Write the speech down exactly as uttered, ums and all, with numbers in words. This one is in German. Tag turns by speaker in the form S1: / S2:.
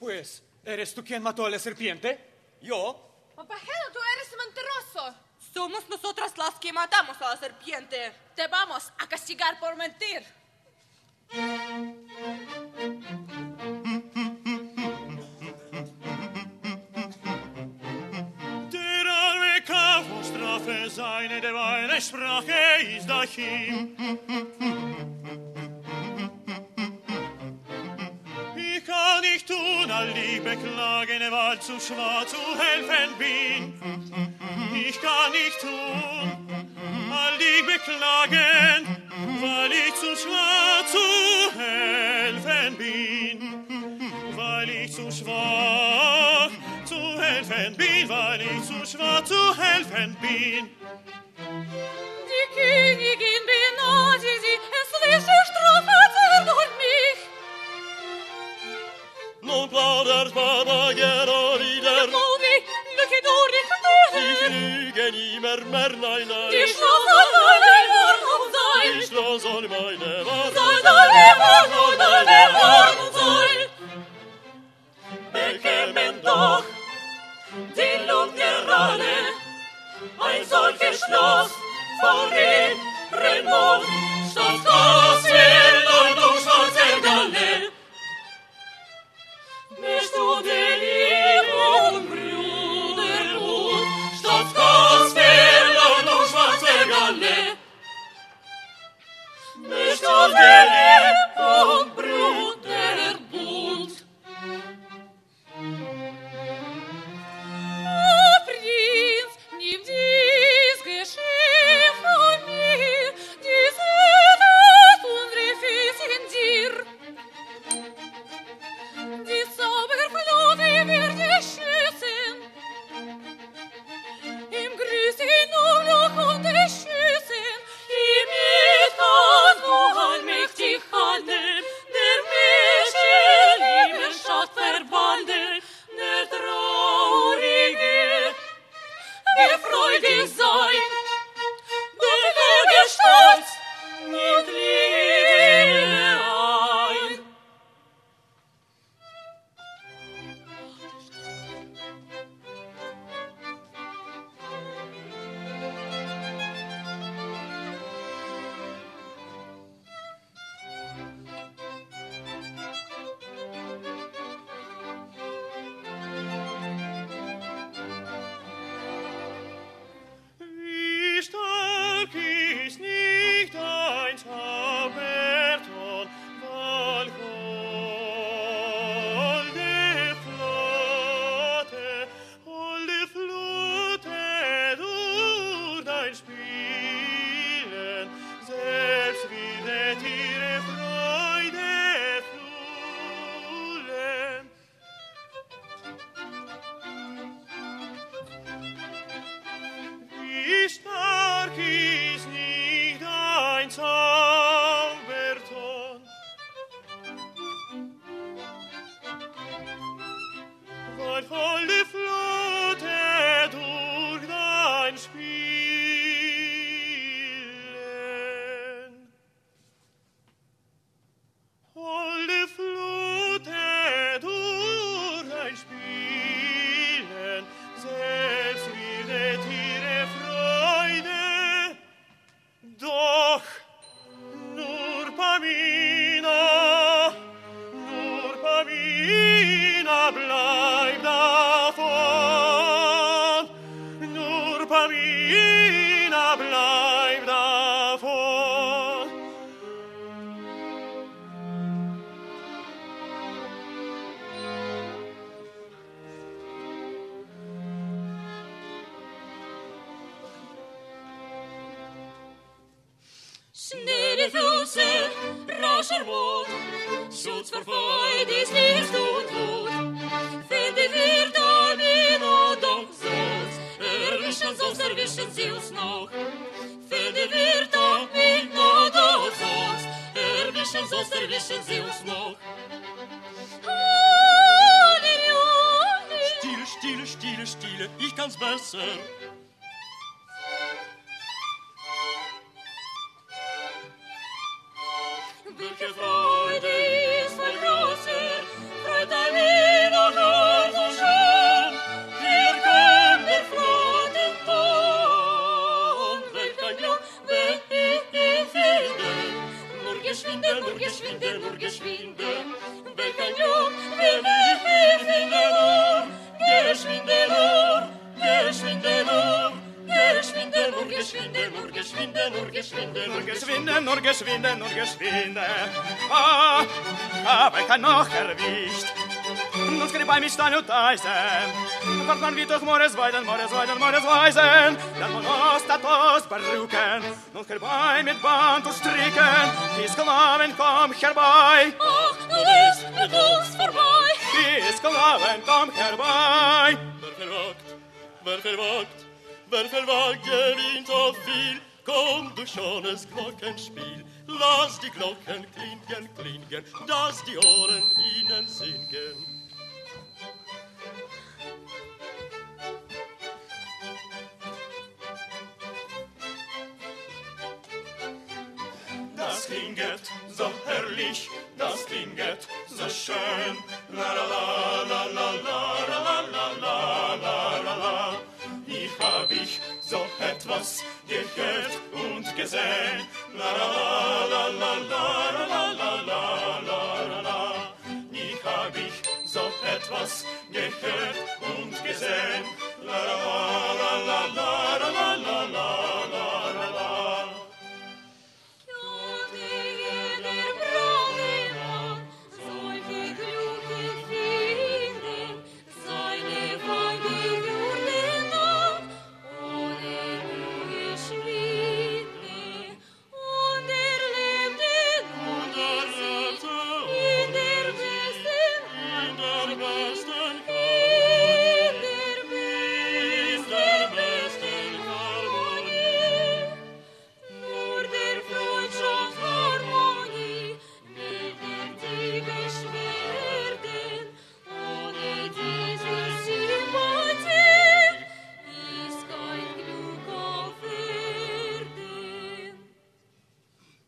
S1: Pues, ¿eres tú quien mató a la serpiente? ¿Yo?
S2: Papageno, tú eres mentiroso.
S3: Somos nosotras las que matamos a la serpiente.
S2: Te vamos a castigar por mentir.
S4: Der arme Kaufmann strafe seine, der eine Sprache ist dahin. Ich kann nicht tun, all die beklagen, weil zu schwach zu helfen bin. Ich kann nicht tun, all die beklagen, weil ich zu schwach zu helfen bin. Weil ich zu schwach zu helfen bin, weil ich zu schwach zu helfen bin.
S2: Die Königin beneidet sie, es lässt sich strafen durch mich.
S4: Non plaudert Papageno wieder.
S2: Modi, lücke durch die Knöchel.
S4: Ich lüge nimmer mehr, nein, nein.
S2: Die Schloss soll meine Wohnung sein.
S4: Die Schloss soll meine Wohnung
S2: Soll deine Wohnung, deine Wohnung sein. Bekämen doch die Lungenrane ein solches Schloss vor dem Remont. Statt das will und du schwarzer Galle. Bist du der Liebe Bruderbund, statt das will und du schwarzer Galle. Bist du der Liebe Bruderbund. Oh, Prinz, nimm dies Geschenk von mir, dies Etwas unsere Füße in dir. Die Zauberflute wird dich schützen, im grüßen Unglück und dich schützen, im Lied kannst du allmächtig handeln, der Menschen Liebe Schatt verwandeln, der Traurige wird freudig sein, der Berge stolz nimmt Liebe ein.
S4: Wie stark ist nicht ein Zauberton, weil holde Flotte, holde Flotte durch dein Spielen, selbst wird ihre Freude flulen. Wie stark ist nicht ein Zauberton, weil holde Flotte durch dein Spielen. Holde Flotte durch dein Spielen, selbst wird ihre Freude. Doch nur Pamina, nur Pamina bleibt davon, nur Pamina bleibt davon.
S2: Schnelle Füße, rascher Mut, Schutz vor Feind ist nicht ungut. Finde wir Domino doch sonst, erwischen sonst, erwischen sie uns noch. Finde wir Domino doch sonst, erwischen sonst, erwischen sie uns noch. Halleluja!
S4: Stille, stille, stille, stille, ich kann's besser.
S2: Welche Freude ist voll große, Freude an mir
S4: geschwinde,
S1: Nur geschwinde, nur geschwinde, nur geschwinde. Ah, hab ich kein noch erwischt. Nun skrib bei mich Stein und Eisen. Fahrt man wie durch Moresweiden, Moresweiden, Moresweiden. Dann man Ostatos Perücken. Nun skrib bei mit Band und Stricken. Die Sklaven, komm herbei.
S2: Ach, du bist mit uns vorbei.
S1: Die Sklaven, komm herbei.
S4: Wer verwagt, wer verwagt, wer verwagt, gewinnt so viel. Komm durch schönes Glockenspiel, lass die Glocken klingen, klingen, dass die Ohren ihnen singen. Das klinget so herrlich, das klinget so schön. La la la la la la la la la la la la. Ich hab ich so etwas gehört und gesehen. La la la la la la la la la la la. Ich hab ich so etwas gehört und gesehen. La la la la la la la la la.